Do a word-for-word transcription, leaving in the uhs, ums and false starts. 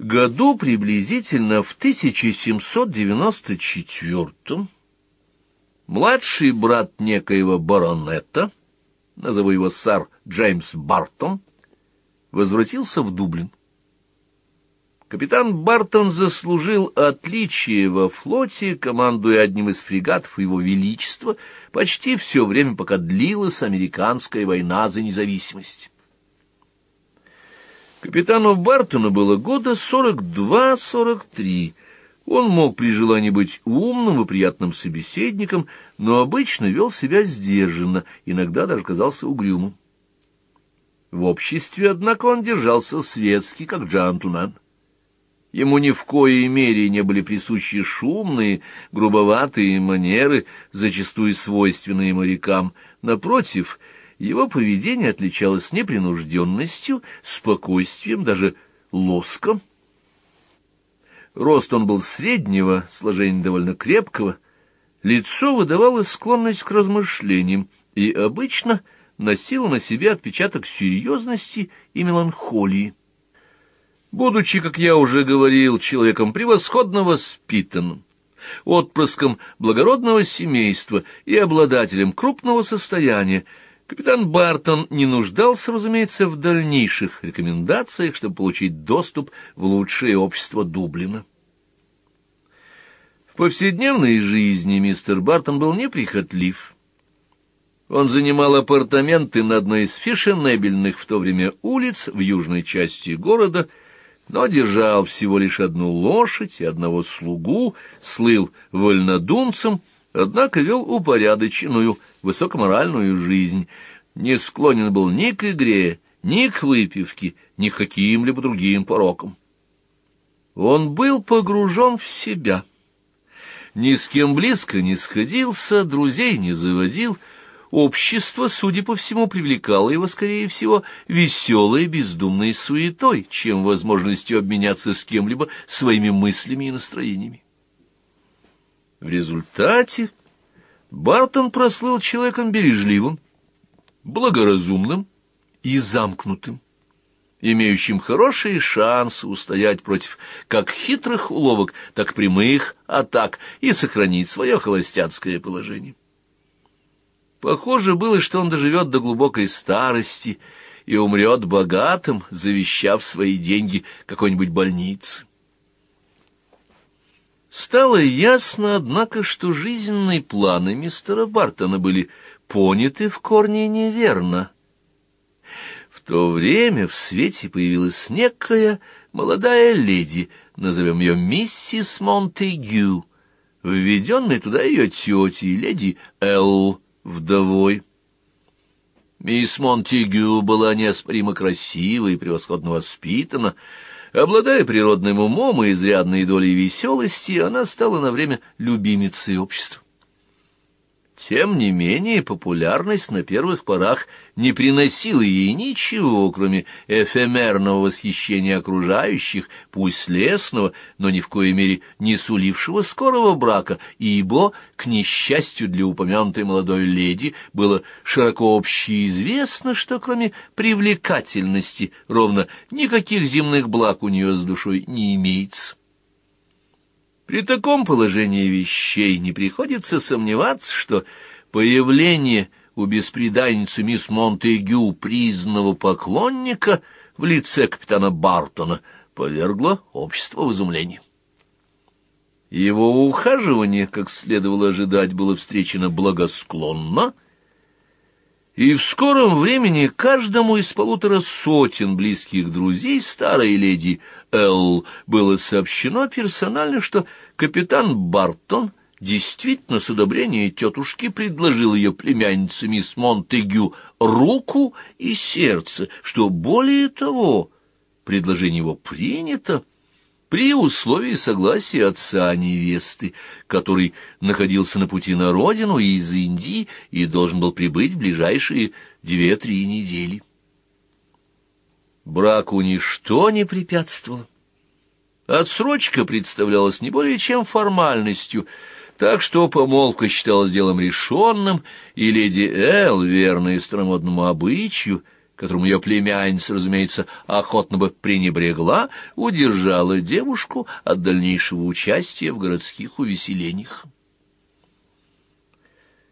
Году приблизительно в тысяча семьсот девяносто четвёртом младший брат некоего баронета, назову его сэр Джеймс Бартон, возвратился в Дублин. Капитан Бартон заслужил отличие во флоте, командуя одним из фрегатов Его Величества почти все время, пока длилась американская война за независимость. Капитану Бартону было года сорок два — сорок три. Он мог при желании быть умным и приятным собеседником, но обычно вел себя сдержанно, иногда даже казался угрюмым. В обществе, однако, он держался светски, как джентльмен. Ему ни в коей мере не были присущи шумные, грубоватые манеры, зачастую свойственные морякам. Напротив, его поведение отличалось непринужденностью, спокойствием, даже лоском. Рост он был среднего, сложения довольно крепкого, лицо выдавало склонность к размышлениям и обычно носило на себе отпечаток серьезности и меланхолии. Будучи, как я уже говорил, человеком превосходно воспитанным, отпрыском благородного семейства и обладателем крупного состояния, капитан Бартон не нуждался, разумеется, в дальнейших рекомендациях, чтобы получить доступ в лучшее общество Дублина. В повседневной жизни мистер Бартон был неприхотлив. Он занимал апартаменты на одной из фешенебельных в то время улиц в южной части города, но держал всего лишь одну лошадь и одного слугу, слыл вольнодумцем, однако вел упорядоченную, высокоморальную жизнь, не склонен был ни к игре, ни к выпивке, ни к каким-либо другим порокам. Он был погружен в себя, ни с кем близко не сходился, друзей не заводил. Общество, судя по всему, привлекало его, скорее всего, веселой, бездумной суетой, чем возможностью обменяться с кем-либо своими мыслями и настроениями. В результате Бартон прослыл человеком бережливым, благоразумным и замкнутым, имеющим хорошие шансы устоять против как хитрых уловок, так прямых атак и сохранить свое холостяцкое положение. Похоже было, что он доживет до глубокой старости и умрет богатым, завещав свои деньги какой-нибудь больнице. Стало ясно, однако, что жизненные планы мистера Бартона были поняты в корне неверно. В то время в свете появилась некая молодая леди, назовем ее миссис Монтегю, введенная туда ее тетей, леди Эл, вдовой. Мисс Монтегю была неоспоримо красива и превосходно воспитана. Обладая природным умом и изрядной долей веселости, она стала на время любимицей общества. Тем не менее, популярность на первых порах не приносила ей ничего, кроме эфемерного восхищения окружающих, пусть лестного, но ни в коей мере не сулившего скорого брака, ибо, к несчастью для упомянутой молодой леди, было широко общеизвестно, что кроме привлекательности ровно никаких земных благ у нее с душой не имеется. При таком положении вещей не приходится сомневаться, что появление у бесприданницы мисс Монтегю признанного поклонника в лице капитана Бартона повергло общество в изумление. Его ухаживание, как следовало ожидать, было встречено благосклонно, и в скором времени каждому из полутора сотен близких друзей старой леди Эл было сообщено персонально, что капитан Бартон действительно с одобрения тетушки предложил ее племяннице мисс Монтегю руку и сердце, что более того, предложение его принято, при условии согласия отца невесты, который находился на пути на родину из Индии и должен был прибыть в ближайшие две-три недели. Браку ничто не препятствовало. Отсрочка представлялась не более чем формальностью, так что помолвка считалась делом решенным, и леди Эл, верная старомодному обычаю, которому ее племянница, разумеется, охотно бы пренебрегла, удержала девушку от дальнейшего участия в городских увеселениях.